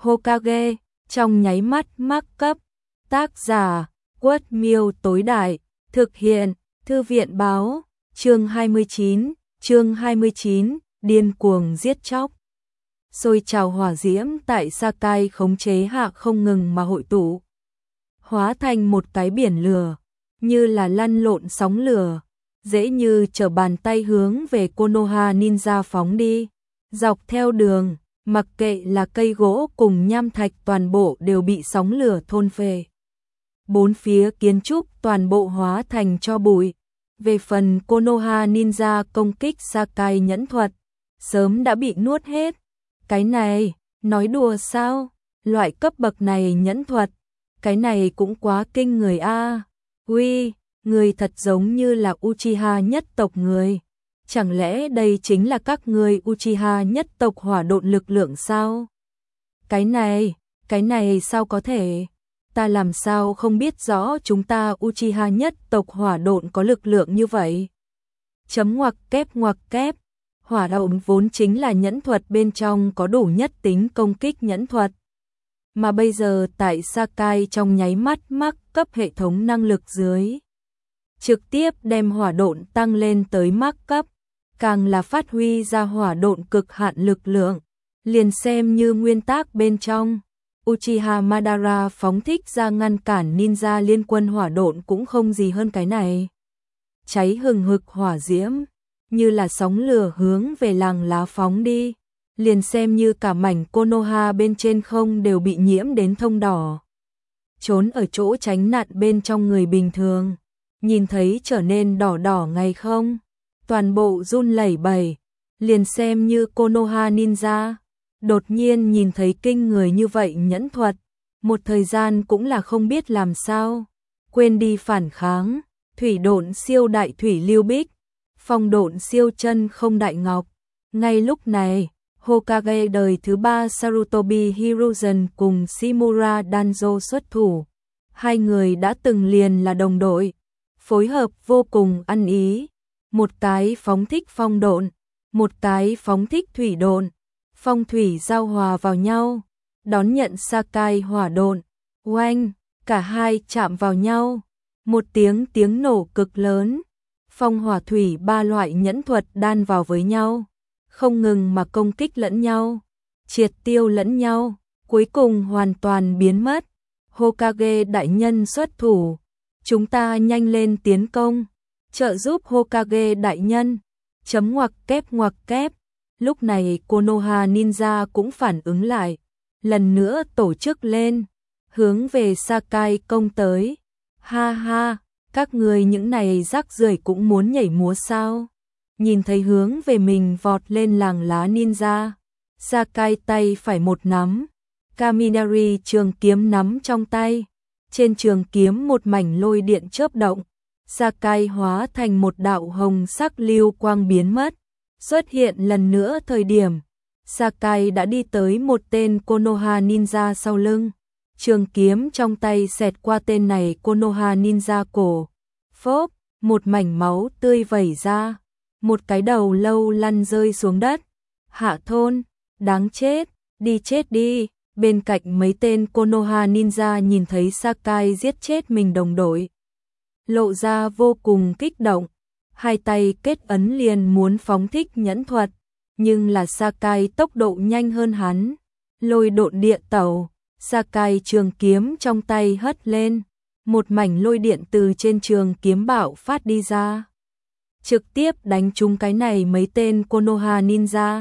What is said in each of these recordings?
Hokage, trong nháy mắt mắc cấp. Tác giả, Quất Miêu tối đại, thực hiện, Thư viện báo, chương 29, điên cuồng giết chóc. Sôi trào hỏa diễm tại Sakai khống chế hạ không ngừng mà hội tụ, hóa thành một cái biển lửa, như là lăn lộn sóng lửa, dễ như trở bàn tay hướng về Konoha Ninja phóng đi. Dọc theo đường, mặc kệ là cây gỗ cùng nham thạch toàn bộ đều bị sóng lửa thôn phệ. Bốn phía kiến trúc toàn bộ hóa thành tro bụi. Về phần Konoha Ninja công kích Sakai nhẫn thuật, sớm đã bị nuốt hết. Cái này, nói đùa sao? Loại cấp bậc này nhẫn thuật, cái này cũng quá kinh người a. Uy, người thật giống như là Uchiha nhất tộc người. Chẳng lẽ đây chính là các người Uchiha nhất tộc hỏa độn lực lượng sao? Cái này sao có thể? Ta làm sao không biết rõ chúng ta Uchiha nhất tộc hỏa độn có lực lượng như vậy? Ngoặc kép. Hỏa độn vốn chính là nhẫn thuật bên trong có đủ nhất tính công kích nhẫn thuật. Mà bây giờ tại Sakai trong nháy mắt mắc cấp hệ thống năng lực dưới, trực tiếp đem hỏa độn tăng lên tới mắc cấp, càng là phát huy ra hỏa độn cực hạn lực lượng, liền xem như nguyên tắc bên trong Uchiha Madara phóng thích ra ngăn cản ninja liên quân hỏa độn cũng không gì hơn cái này. Cháy hừng hực hỏa diễm, như là sóng lửa hướng về làng lá phóng đi, liền xem như cả mảnh Konoha bên trên không đều bị nhiễm đến thông đỏ. Trốn ở chỗ tránh nạn bên trong người bình thường, nhìn thấy trở nên đỏ đỏ ngay không, toàn bộ run lẩy bẩy, liền xem như Konoha Ninja. Đột nhiên nhìn thấy kinh người như vậy nhẫn thuật, một thời gian cũng là không biết làm sao, quên đi phản kháng, thủy độn siêu đại thủy lưu bích, phong độn siêu chân không đại ngọc. Ngay lúc này, Hokage đời thứ 3 Sarutobi Hiruzen cùng Shimura Danzo xuất thủ. Hai người đã từng liền là đồng đội, phối hợp vô cùng ăn ý. Một cái phóng thích phong độn, một cái phóng thích thủy độn, phong thủy giao hòa vào nhau, đón nhận Sakai hỏa độn. Oanh, cả hai chạm vào nhau, một tiếng nổ cực lớn, phong hỏa thủy ba loại nhẫn thuật đan vào với nhau, không ngừng mà công kích lẫn nhau, triệt tiêu lẫn nhau, cuối cùng hoàn toàn biến mất. Hokage đại nhân xuất thủ, chúng ta nhanh lên tiến công, trợ giúp Hokage đại nhân. Ngoặc kép. Lúc này Konoha Ninja cũng phản ứng lại, lần nữa tổ chức lên, hướng về Sakai công tới. Ha ha, các người những này rác rưởi cũng muốn nhảy múa sao? Nhìn thấy hướng về mình vọt lên làng lá ninja, Sakai tay phải một nắm, Kaminari trường kiếm nắm trong tay, trên trường kiếm một mảnh lôi điện chớp động, Sakai hóa thành một đạo hồng sắc lưu quang biến mất, xuất hiện lần nữa thời điểm, Sakai đã đi tới một tên Konoha ninja sau lưng, trường kiếm trong tay xẹt qua tên này Konoha ninja cổ, phốp, một mảnh máu tươi vẩy ra. Một cái đầu lâu lăn rơi xuống đất. Hạ thôn, đáng chết, đi chết đi. Bên cạnh mấy tên Konoha Ninja nhìn thấy Sakai giết chết mình đồng đội, lộ ra vô cùng kích động, hai tay kết ấn liền muốn phóng thích nhẫn thuật, nhưng là Sakai tốc độ nhanh hơn hắn, lôi độn địa tẩu, Sakai trường kiếm trong tay hất lên, một mảnh lôi điện từ trên trường kiếm bạo phát đi ra, trực tiếp đánh trúng cái này mấy tên Konoha Ninja.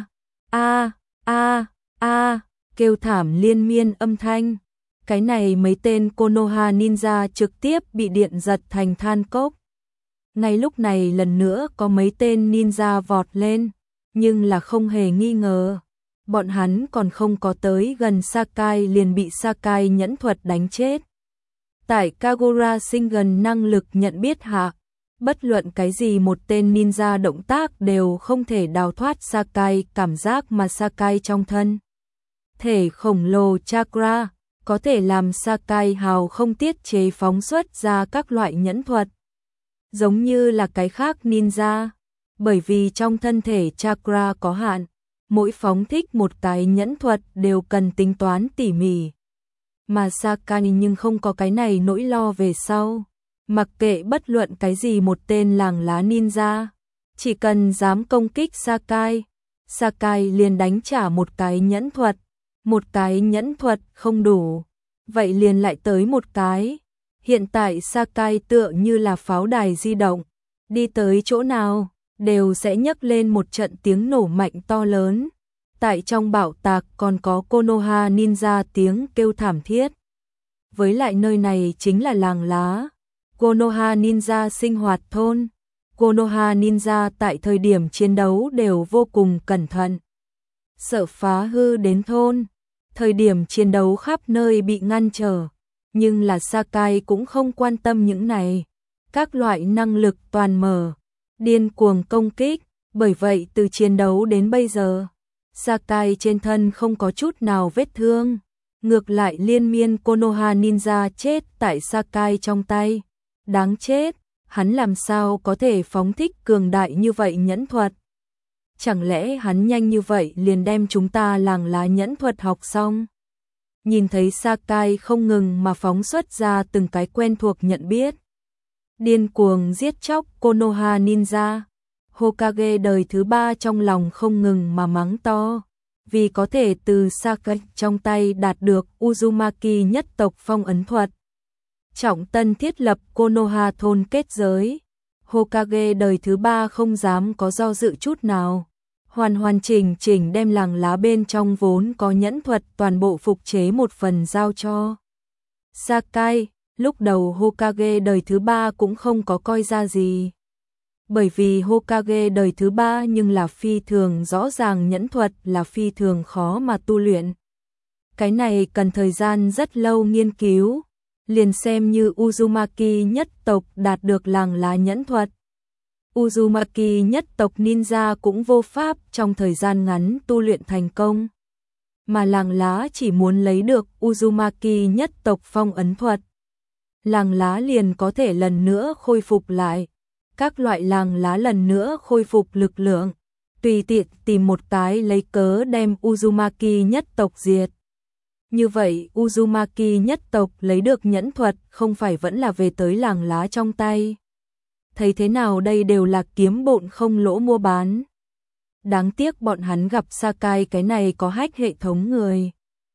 Kêu thảm liên miên âm thanh. Cái này mấy tên Konoha Ninja trực tiếp bị điện giật thành than cốc. Ngay lúc này lần nữa có mấy tên ninja vọt lên, nhưng là không hề nghi ngờ, bọn hắn còn không có tới gần Sakai liền bị Sakai nhẫn thuật đánh chết. Tại Kagura sinh gần năng lực nhận biết hạ, bất luận cái gì một tên ninja động tác đều không thể đào thoát Sakai cảm giác mà Sakai trong thân thể khổng lồ chakra có thể làm Sakai hào không tiết chế phóng xuất ra các loại nhẫn thuật. Giống như là cái khác ninja, bởi vì trong thân thể chakra có hạn, mỗi phóng thích một cái nhẫn thuật đều cần tính toán tỉ mỉ. Mà Sakai nhưng không có cái này nỗi lo về sau. Mặc kệ bất luận cái gì một tên làng lá ninja, chỉ cần dám công kích Sakai liền đánh trả một cái nhẫn thuật. Một cái nhẫn thuật không đủ, vậy liền lại tới một cái. Hiện tại Sakai tựa như là pháo đài di động, đi tới chỗ nào đều sẽ nhấc lên một trận tiếng nổ mạnh to lớn. Tại trong bảo tạc còn có Konoha ninja tiếng kêu thảm thiết. Với lại nơi này chính là làng lá, Konoha ninja sinh hoạt thôn. Konoha ninja tại thời điểm chiến đấu đều vô cùng cẩn thận, sợ phá hư đến thôn. Thời điểm chiến đấu khắp nơi bị ngăn trở, nhưng là Sakai cũng không quan tâm những này. Các loại năng lực toàn mở, điên cuồng công kích, bởi vậy từ chiến đấu đến bây giờ, Sakai trên thân không có chút nào vết thương. Ngược lại liên miên Konoha ninja chết tại Sakai trong tay. Đáng chết, hắn làm sao có thể phóng thích cường đại như vậy nhẫn thuật? Chẳng lẽ hắn nhanh như vậy liền đem chúng ta làng lá nhẫn thuật học xong? Nhìn thấy Sakai không ngừng mà phóng xuất ra từng cái quen thuộc nhận biết. Điên cuồng giết chóc Konoha ninja. Hokage đời thứ 3 trong lòng không ngừng mà mắng to. Vì có thể từ Sakai trong tay đạt được Uzumaki nhất tộc phong ấn thuật. Trọng tân thiết lập Konoha thôn kết giới. Hokage đời thứ 3 không dám có do dự chút nào. Hoàn chỉnh đem làng lá bên trong vốn có nhẫn thuật toàn bộ phục chế một phần giao cho Sakai. Lúc đầu Hokage đời thứ 3 cũng không có coi ra gì. Bởi vì Hokage đời thứ 3 nhưng là phi thường rõ ràng nhẫn thuật là phi thường khó mà tu luyện. Cái này cần thời gian rất lâu nghiên cứu. Liền xem như Uzumaki nhất tộc đạt được làng lá nhẫn thuật. Uzumaki nhất tộc ninja cũng vô pháp trong thời gian ngắn tu luyện thành công. Mà làng lá chỉ muốn lấy được Uzumaki nhất tộc phong ấn thuật. Làng lá liền có thể lần nữa khôi phục lại. Các loại làng lá lần nữa khôi phục lực lượng. Tùy tiện tìm một cái lấy cớ đem Uzumaki nhất tộc diệt. Như vậy Uzumaki nhất tộc lấy được nhẫn thuật không phải vẫn là về tới làng lá trong tay. Thấy thế nào đây đều là kiếm bộn không lỗ mua bán. Đáng tiếc bọn hắn gặp Sakai cái này có hack hệ thống người.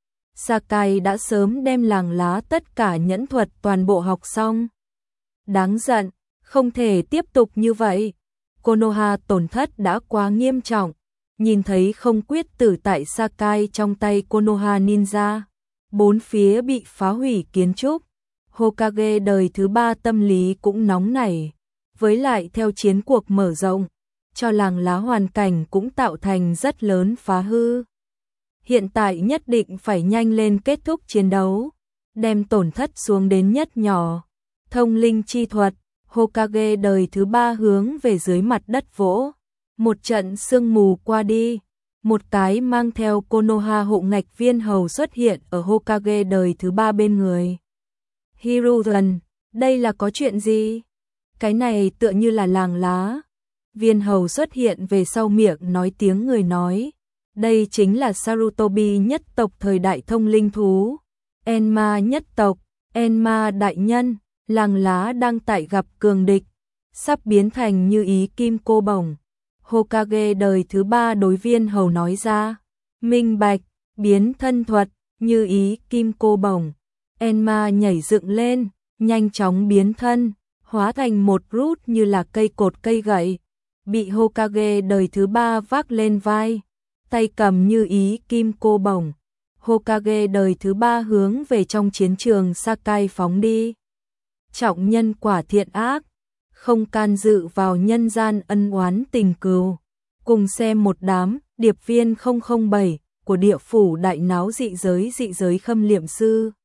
Sakai đã sớm đem làng lá tất cả nhẫn thuật toàn bộ học xong. Đáng giận, không thể tiếp tục như vậy. Konoha tổn thất đã quá nghiêm trọng. Nhìn thấy không quyết tử tại Sakai trong tay Konoha ninja. Bốn phía bị phá hủy kiến trúc. Hokage đời thứ 3 tâm lý cũng nóng nảy. Với lại theo chiến cuộc mở rộng, cho làng lá hoàn cảnh cũng tạo thành rất lớn phá hư. Hiện tại nhất định phải nhanh lên kết thúc chiến đấu, đem tổn thất xuống đến nhất nhỏ. Thông linh chi thuật, Hokage đời thứ 3 hướng về dưới mặt đất vỗ. Một trận sương mù qua đi, một cái mang theo Konoha hộ ngạch viên hầu xuất hiện ở Hokage đời thứ 3 bên người. Hiruzen, đây là có chuyện gì? Cái này tựa như là làng lá. Viên hầu xuất hiện về sau miệng nói tiếng người nói. Đây chính là Sarutobi nhất tộc thời đại thông linh thú. Enma nhất tộc, Enma đại nhân, làng lá đang tại gặp cường địch. Sắp biến thành như ý kim cô bổng. Hokage đời thứ 3 đối viên hầu nói ra. Minh bạch, biến thân thuật, như ý kim cô bổng. Enma nhảy dựng lên, nhanh chóng biến thân. Hóa thành một rút như là cây cột cây gậy, bị Hokage đời thứ 3 vác lên vai, tay cầm như ý kim cô bổng. Hokage đời thứ 3 hướng về trong chiến trường Sakai phóng đi. Trọng nhân quả thiện ác, không can dự vào nhân gian ân oán tình cừu. Cùng xem một đám điệp viên 007 của địa phủ đại náo dị giới khâm liệm sư.